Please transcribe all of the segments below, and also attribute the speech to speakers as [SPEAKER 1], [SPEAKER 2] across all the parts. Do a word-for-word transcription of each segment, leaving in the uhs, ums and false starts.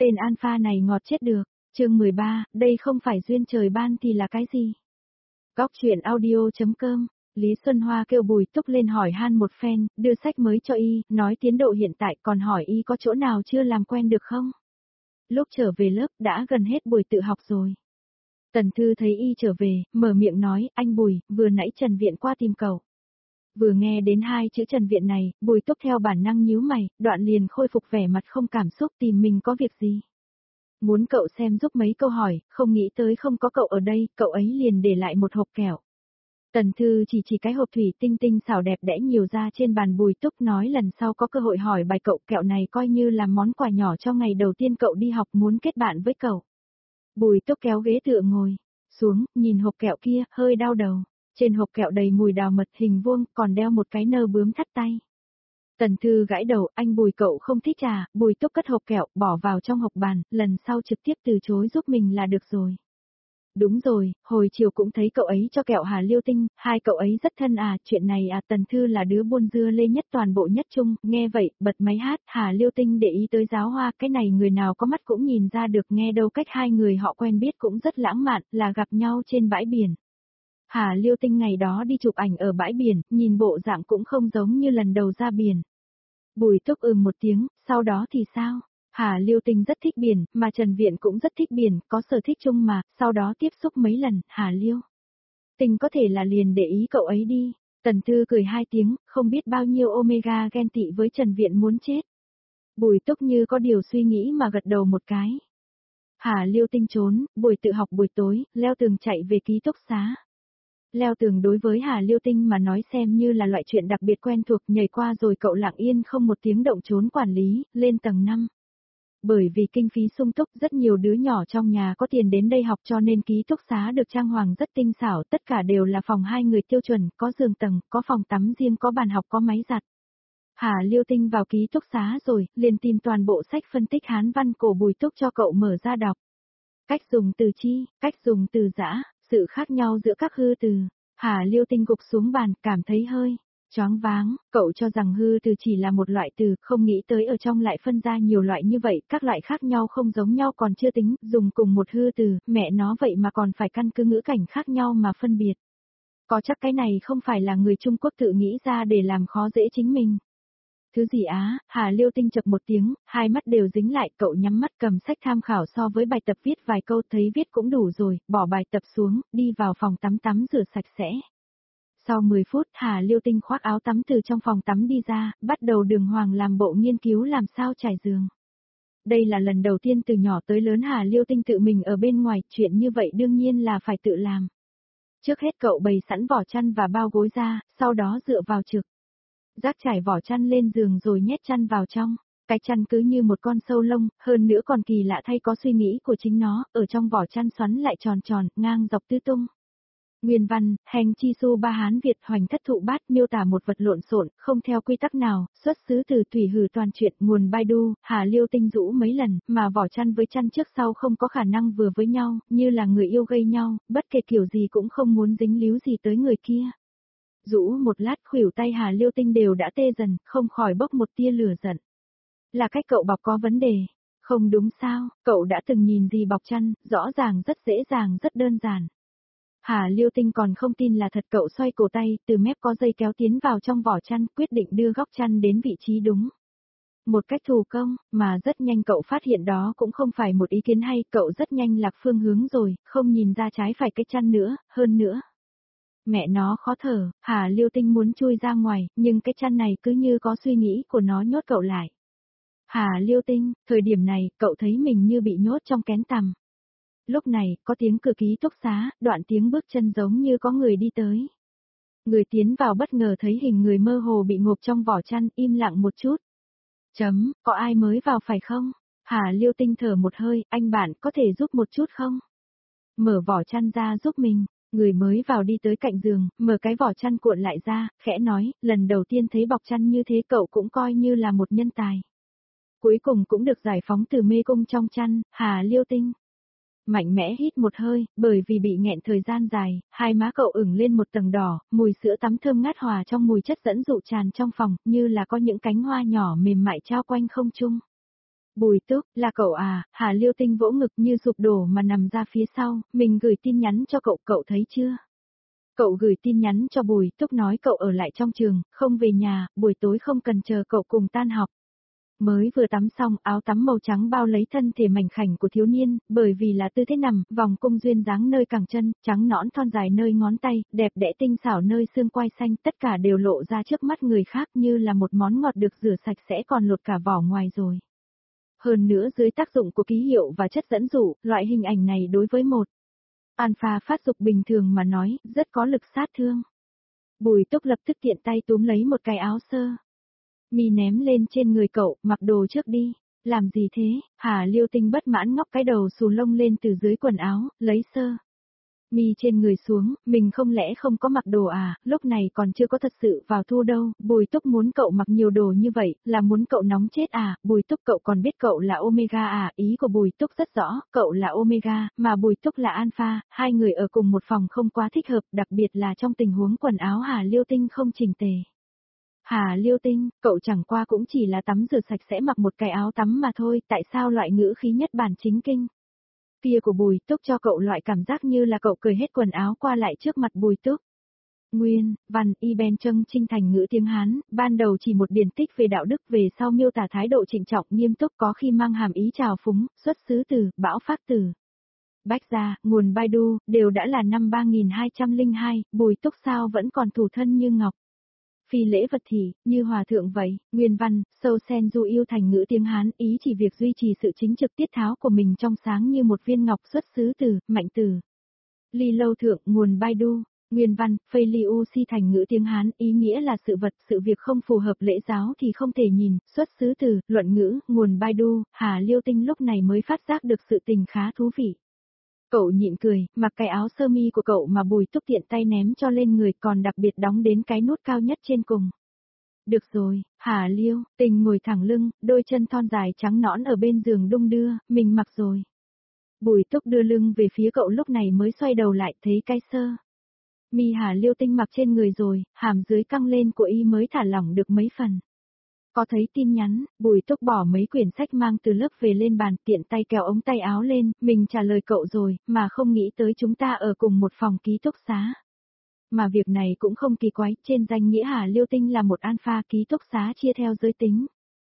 [SPEAKER 1] Tên alpha này ngọt chết được. Chương mười ba, đây không phải duyên trời ban thì là cái gì? Góc truyện audio.com. Lý Xuân Hoa kêu Bùi Túc lên hỏi han một phen, đưa sách mới cho y, nói tiến độ hiện tại, còn hỏi y có chỗ nào chưa làm quen được không? Lúc trở về lớp đã gần hết buổi tự học rồi. Tần Thư thấy y trở về, mở miệng nói, anh Bùi, vừa nãy Trần Viện qua tìm cậu. Vừa nghe đến hai chữ Trần Viện này, Bùi Túc theo bản năng nhíu mày, đoạn liền khôi phục vẻ mặt không cảm xúc, tìm mình có việc gì. Muốn cậu xem giúp mấy câu hỏi, không nghĩ tới không có cậu ở đây, cậu ấy liền để lại một hộp kẹo. Tần Thư chỉ chỉ cái hộp thủy tinh tinh xảo đẹp đẽ nhiều ra trên bàn. Bùi Túc nói lần sau có cơ hội hỏi bài cậu, kẹo này coi như là món quà nhỏ cho ngày đầu tiên cậu đi học, muốn kết bạn với cậu. Bùi Túc kéo ghế tựa ngồi xuống, nhìn hộp kẹo kia, hơi đau đầu. Trên hộp kẹo đầy mùi đào mật hình vuông, còn đeo một cái nơ bướm thắt tay. Tần Thư gãi đầu, anh Bùi cậu không thích à? Bùi Túc cất hộp kẹo, bỏ vào trong hộp bàn, lần sau trực tiếp từ chối giúp mình là được rồi. Đúng rồi, hồi chiều cũng thấy cậu ấy cho kẹo Hà Liêu Tinh, hai cậu ấy rất thân à, chuyện này à. Tần Thư là đứa buôn dưa lê nhất toàn bộ nhất trung, nghe vậy, bật máy hát. Hà Liêu Tinh để ý tới giáo hoa, cái này người nào có mắt cũng nhìn ra được, nghe đâu cách hai người họ quen biết cũng rất lãng mạn, là gặp nhau trên bãi biển. Hà Liêu Tinh ngày đó đi chụp ảnh ở bãi biển, nhìn bộ dạng cũng không giống như lần đầu ra biển. Bùi Túc ừm một tiếng, sau đó thì sao? Hà Liêu Tinh rất thích biển, mà Trần Viện cũng rất thích biển, có sở thích chung mà, sau đó tiếp xúc mấy lần. Hà Liêu Tinh có thể là liền để ý cậu ấy đi. Tần Thư cười hai tiếng, không biết bao nhiêu Omega ghen tị với Trần Viện muốn chết. Bùi Túc như có điều suy nghĩ mà gật đầu một cái. Hà Liêu Tinh trốn, buổi tự học buổi tối, leo tường chạy về ký túc xá. Leo tường đối với Hà Liêu Tinh mà nói xem như là loại chuyện đặc biệt quen thuộc, nhảy qua rồi cậu lặng yên không một tiếng động trốn quản lý, lên tầng năm. Bởi vì kinh phí sung túc, rất nhiều đứa nhỏ trong nhà có tiền đến đây học cho nên ký túc xá được trang hoàng rất tinh xảo, tất cả đều là phòng hai người tiêu chuẩn, có giường tầng, có phòng tắm riêng, có bàn học, có máy giặt. Hà Liêu Tinh vào ký túc xá rồi, liền tìm toàn bộ sách phân tích Hán văn cổ Bùi Túc cho cậu mở ra đọc. Cách dùng từ chi, cách dùng từ dã, sự khác nhau giữa các hư từ. Hà Liêu Tinh gục xuống bàn, cảm thấy hơi choáng váng, cậu cho rằng hư từ chỉ là một loại từ, không nghĩ tới ở trong lại phân ra nhiều loại như vậy, các loại khác nhau không giống nhau còn chưa tính, dùng cùng một hư từ, mẹ nó vậy mà còn phải căn cứ ngữ cảnh khác nhau mà phân biệt. Có chắc cái này không phải là người Trung Quốc tự nghĩ ra để làm khó dễ chính mình. Thứ gì á? Hà Liêu Tinh chập một tiếng, hai mắt đều dính lại, cậu nhắm mắt cầm sách tham khảo so với bài tập viết vài câu, thấy viết cũng đủ rồi, bỏ bài tập xuống, đi vào phòng tắm tắm rửa sạch sẽ. Sau mười phút, Hà Liêu Tinh khoác áo tắm từ trong phòng tắm đi ra, bắt đầu đường hoàng làm bộ nghiên cứu làm sao trải giường. Đây là lần đầu tiên từ nhỏ tới lớn Hà Liêu Tinh tự mình ở bên ngoài, chuyện như vậy đương nhiên là phải tự làm. Trước hết cậu bày sẵn vỏ chăn và bao gối ra, sau đó dựa vào trực giác trải vỏ chăn lên giường rồi nhét chăn vào trong. Cái chăn cứ như một con sâu lông, hơn nữa còn kỳ lạ thay có suy nghĩ của chính nó, ở trong vỏ chăn xoắn lại tròn tròn, ngang dọc tứ tung. Nguyên văn, hành chi su ba Hán Việt hoành thất thụ bát miêu tả một vật lộn xộn, không theo quy tắc nào, xuất xứ từ thủy hử toàn chuyện, nguồn Baidu. Hà Liêu Tinh rũ mấy lần, mà vỏ chăn với chăn trước sau không có khả năng vừa với nhau, như là người yêu gây nhau, bất kể kiểu gì cũng không muốn dính líu gì tới người kia. Rũ một lát khuỷu tay Hà Liêu Tinh đều đã tê dần, không khỏi bốc một tia lửa giận. Là cách cậu bọc có vấn đề. Không đúng sao, cậu đã từng nhìn gì bọc chăn, rõ ràng rất dễ dàng rất đơn giản. Hà Liêu Tinh còn không tin là thật, cậu xoay cổ tay, từ mép có dây kéo tiến vào trong vỏ chăn, quyết định đưa góc chăn đến vị trí đúng. Một cách thủ công, mà rất nhanh cậu phát hiện đó cũng không phải một ý kiến hay, cậu rất nhanh lạc phương hướng rồi, không nhìn ra trái phải cái chăn nữa, hơn nữa. Mẹ nó khó thở, Hà Liêu Tinh muốn chui ra ngoài, nhưng cái chăn này cứ như có suy nghĩ của nó nhốt cậu lại. Hà Liêu Tinh, thời điểm này, cậu thấy mình như bị nhốt trong kén tằm. Lúc này, có tiếng cửa ký túc xá, đoạn tiếng bước chân giống như có người đi tới. Người tiến vào bất ngờ thấy hình người mơ hồ bị ngộp trong vỏ chăn, im lặng một chút. Chấm, có ai mới vào phải không? Hà Liêu Tinh thở một hơi, anh bạn có thể giúp một chút không? Mở vỏ chăn ra giúp mình. Người mới vào đi tới cạnh giường, mở cái vỏ chăn cuộn lại ra, khẽ nói, lần đầu tiên thấy bọc chăn như thế cậu cũng coi như là một nhân tài. Cuối cùng cũng được giải phóng từ mê cung trong chăn. Hà Liêu Tinh mạnh mẽ hít một hơi, bởi vì bị nghẹn thời gian dài, hai má cậu ửng lên một tầng đỏ, mùi sữa tắm thơm ngát hòa trong mùi chất dẫn dụ tràn trong phòng, như là có những cánh hoa nhỏ mềm mại trao quanh không trung. Bùi Túc, là cậu à? Hà Liêu Tinh vỗ ngực như sụp đổ mà nằm ra phía sau, mình gửi tin nhắn cho cậu, cậu thấy chưa? Cậu gửi tin nhắn cho Bùi Túc nói cậu ở lại trong trường, không về nhà, buổi tối không cần chờ cậu cùng tan học. Mới vừa tắm xong, áo tắm màu trắng bao lấy thân thể mảnh khảnh của thiếu niên, bởi vì là tư thế nằm, vòng cung duyên dáng nơi cẳng chân, trắng nõn thon dài nơi ngón tay, đẹp đẽ tinh xảo nơi xương quai xanh, tất cả đều lộ ra trước mắt người khác như là một món ngọt được rửa sạch sẽ còn lột cả vỏ ngoài rồi. Hơn nữa dưới tác dụng của ký hiệu và chất dẫn dụ, loại hình ảnh này đối với một alpha phát dục bình thường mà nói, rất có lực sát thương. Bùi Túc lập tức tiện tay túm lấy một cái áo sơ mi ném lên trên người cậu, mặc đồ trước đi. Làm gì thế? Hà Liêu Tinh bất mãn ngóc cái đầu xù lông lên từ dưới quần áo, lấy sơ mi trên người xuống, mình không lẽ không có mặc đồ à, lúc này còn chưa có thật sự vào thu đâu, Bùi Túc muốn cậu mặc nhiều đồ như vậy, là muốn cậu nóng chết à, Bùi Túc cậu còn biết cậu là Omega à, ý của Bùi Túc rất rõ, cậu là Omega, mà Bùi Túc là Alpha, hai người ở cùng một phòng không quá thích hợp, đặc biệt là trong tình huống quần áo Hà Liêu Tinh không chỉnh tề. Hà Liêu Tinh, cậu chẳng qua cũng chỉ là tắm rửa sạch sẽ mặc một cái áo tắm mà thôi, tại sao loại ngữ khí nhất bản chính kinh kia của Bùi Túc cho cậu loại cảm giác như là cậu cởi hết quần áo qua lại trước mặt Bùi Túc. Nguyên, văn, y ben trâng trinh thành ngữ tiếng Hán, ban đầu chỉ một điển tích về đạo đức, về sau miêu tả thái độ trịnh trọng nghiêm túc, có khi mang hàm ý trào phúng, xuất xứ từ, bão phát từ. Bách gia, nguồn Baidu, đều đã là năm ba nghìn hai trăm lẻ hai, Bùi Túc sao vẫn còn thủ thân như ngọc. Phi lễ vật thị, như hòa thượng vậy, nguyên văn, sâu sen du yêu thành ngữ tiếng Hán, ý chỉ việc duy trì sự chính trực tiết tháo của mình trong sáng như một viên ngọc, xuất xứ từ, mạnh từ. Ly lâu thượng, nguồn Baidu, nguyên văn, phây liu si thành ngữ tiếng Hán, ý nghĩa là sự vật, sự việc không phù hợp lễ giáo thì không thể nhìn, xuất xứ từ, luận ngữ, nguồn Baidu, Hà Liêu Tinh lúc này mới phát giác được sự tình khá thú vị. Cậu nhịn cười, mặc cái áo sơ mi của cậu mà Bùi Túc tiện tay ném cho lên người, còn đặc biệt đóng đến cái nút cao nhất trên cùng. Được rồi, Hà Liêu, Tình ngồi thẳng lưng, đôi chân thon dài trắng nõn ở bên giường đung đưa, mình mặc rồi. Bùi Túc đưa lưng về phía cậu lúc này mới xoay đầu lại, thấy cái sơ mi Hà Liêu Tinh mặc trên người rồi, hàm dưới căng lên của y mới thả lỏng được mấy phần. Có thấy tin nhắn, Bùi Túc bỏ mấy quyển sách mang từ lớp về lên bàn, tiện tay kéo ống tay áo lên, mình trả lời cậu rồi, mà không nghĩ tới chúng ta ở cùng một phòng ký túc xá. Mà việc này cũng không kỳ quái, trên danh nghĩa Hà Liêu Tinh là một alpha, ký túc xá chia theo giới tính.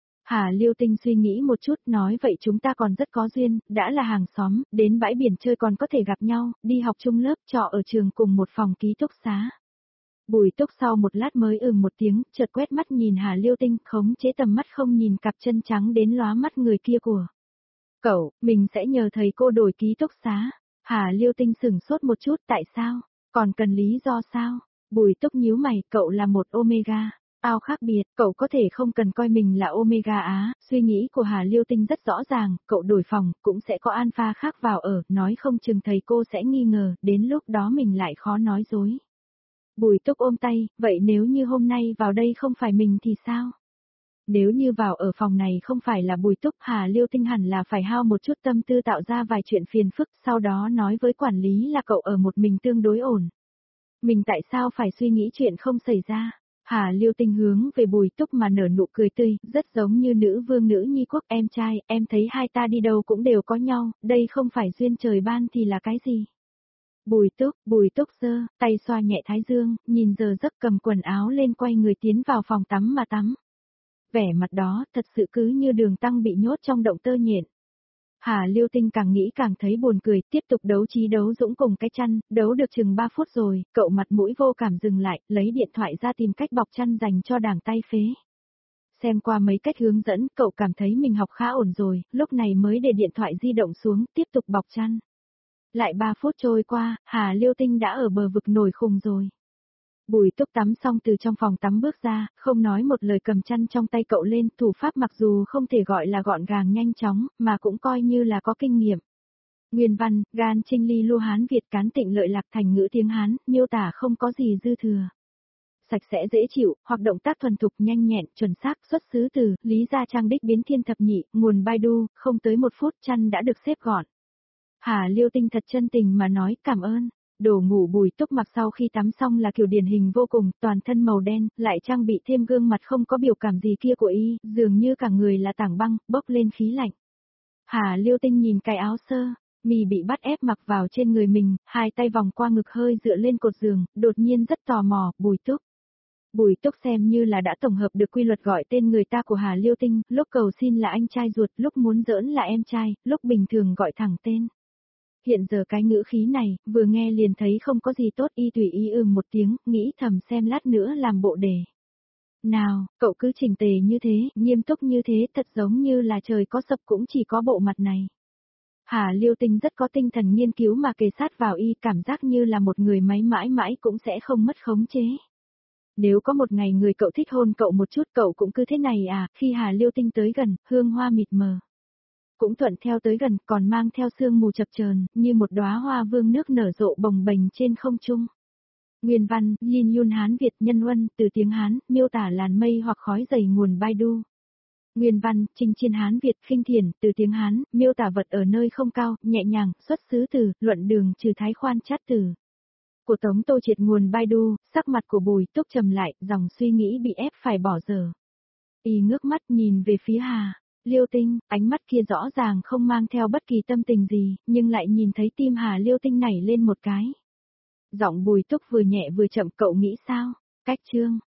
[SPEAKER 1] Hà Liêu Tinh suy nghĩ một chút, nói vậy chúng ta còn rất có duyên, đã là hàng xóm, đến bãi biển chơi còn có thể gặp nhau, đi học chung lớp, trọ ở trường cùng một phòng ký túc xá. Bùi Túc sau một lát mới ừm một tiếng, chợt quét mắt nhìn Hà Liêu Tinh, khống chế tầm mắt không nhìn cặp chân trắng đến lóa mắt người kia của cậu, mình sẽ nhờ thầy cô đổi ký túc xá. Hà Liêu Tinh sửng sốt một chút, tại sao? Còn cần lý do sao? Bùi Túc nhíu mày, cậu là một Omega. Ao khác biệt, cậu có thể không cần coi mình là Omega Á, suy nghĩ của Hà Liêu Tinh rất rõ ràng, cậu đổi phòng, cũng sẽ có alpha khác vào ở, nói không chừng thầy cô sẽ nghi ngờ, đến lúc đó mình lại khó nói dối. Bùi Túc ôm tay, vậy nếu như hôm nay vào đây không phải mình thì sao? Nếu như vào ở phòng này không phải là Bùi Túc, Hà Liêu Tinh hẳn là phải hao một chút tâm tư tạo ra vài chuyện phiền phức, sau đó nói với quản lý là cậu ở một mình tương đối ổn. Mình tại sao phải suy nghĩ chuyện không xảy ra? Hà Liêu Tinh hướng về Bùi Túc mà nở nụ cười tươi, rất giống như nữ vương nữ nhi quốc, em trai, em thấy hai ta đi đâu cũng đều có nhau, đây không phải duyên trời ban thì là cái gì? Bùi Túc, Bùi Túc giơ tay xoa nhẹ thái dương, nhìn giờ giấc cầm quần áo lên quay người tiến vào phòng tắm mà tắm. Vẻ mặt đó thật sự cứ như Đường Tăng bị nhốt trong động tơ nhện. Hà Liêu Tinh càng nghĩ càng thấy buồn cười, tiếp tục đấu trí đấu dũng cùng cái chăn, đấu được chừng ba phút rồi, cậu mặt mũi vô cảm dừng lại, lấy điện thoại ra tìm cách bọc chăn dành cho đảng tay phế. Xem qua mấy cách hướng dẫn, cậu cảm thấy mình học khá ổn rồi, lúc này mới để điện thoại di động xuống, tiếp tục bọc chăn. Lại ba phút trôi qua, Hà Liêu Tinh đã ở bờ vực nổi khùng rồi. Bùi Túc tắm xong từ trong phòng tắm bước ra, không nói một lời cầm chăn trong tay cậu lên, thủ pháp mặc dù không thể gọi là gọn gàng nhanh chóng, mà cũng coi như là có kinh nghiệm. Nguyên văn, gan trinh ly lu Hán Việt cán tịnh lợi lạc thành ngữ tiếng Hán, miêu tả không có gì dư thừa. Sạch sẽ dễ chịu, hoặc động tác thuần thục nhanh nhẹn, chuẩn xác, xuất xứ từ, Lý Gia Trang đích biến thiên thập nhị, nguồn Baidu, không tới một phút chăn đã được xếp gọn. Hà Liêu Tinh thật chân tình mà nói cảm ơn. Đồ ngủ Bùi Túc mặc sau khi tắm xong là kiểu điển hình vô cùng, toàn thân màu đen, lại trang bị thêm gương mặt không có biểu cảm gì kia của y, dường như cả người là tảng băng, bốc lên khí lạnh. Hà Liêu Tinh nhìn cái áo sơ, mì bị bắt ép mặc vào trên người mình, hai tay vòng qua ngực hơi dựa lên cột giường, đột nhiên rất tò mò, Bùi Túc. Bùi Túc xem như là đã tổng hợp được quy luật gọi tên người ta của Hà Liêu Tinh, lúc cầu xin là anh trai ruột, lúc muốn giỡn là em trai, lúc bình thường gọi thẳng tên. Hiện giờ cái ngữ khí này, vừa nghe liền thấy không có gì tốt, y tùy ý ừm một tiếng, nghĩ thầm xem lát nữa làm bộ đề. Nào, cậu cứ chỉnh tề như thế, nghiêm túc như thế, thật giống như là trời có sập cũng chỉ có bộ mặt này. Hà Liêu Tinh rất có tinh thần nghiên cứu mà kề sát vào y, cảm giác như là một người máy mãi mãi cũng sẽ không mất khống chế. Nếu có một ngày người cậu thích hôn cậu một chút cậu cũng cứ thế này à, khi Hà Liêu Tinh tới gần, hương hoa mịt mờ. Cũng thuận theo tới gần, còn mang theo sương mù chập chờn, như một đóa hoa vương nước nở rộ bồng bềnh trên không trung. Nguyên văn, Yin Yun Hán Việt nhân huân, từ tiếng Hán, miêu tả làn mây hoặc khói dày nguồn Baidu. Nguyên văn, Trình Chiên Hán Việt, khinh thiền, từ tiếng Hán, miêu tả vật ở nơi không cao, nhẹ nhàng, xuất xứ từ, luận đường trừ thái khoan chát từ. Của Tống Tô Triệt nguồn Baidu, sắc mặt của Bùi Túc trầm lại, dòng suy nghĩ bị ép phải bỏ dở. Y ngước mắt nhìn về phía Hà Liêu Tinh, ánh mắt kia rõ ràng không mang theo bất kỳ tâm tình gì, nhưng lại nhìn thấy tim Hà Liêu Tinh nảy lên một cái. Giọng Bùi Túc vừa nhẹ vừa chậm, cậu nghĩ sao? Cách chương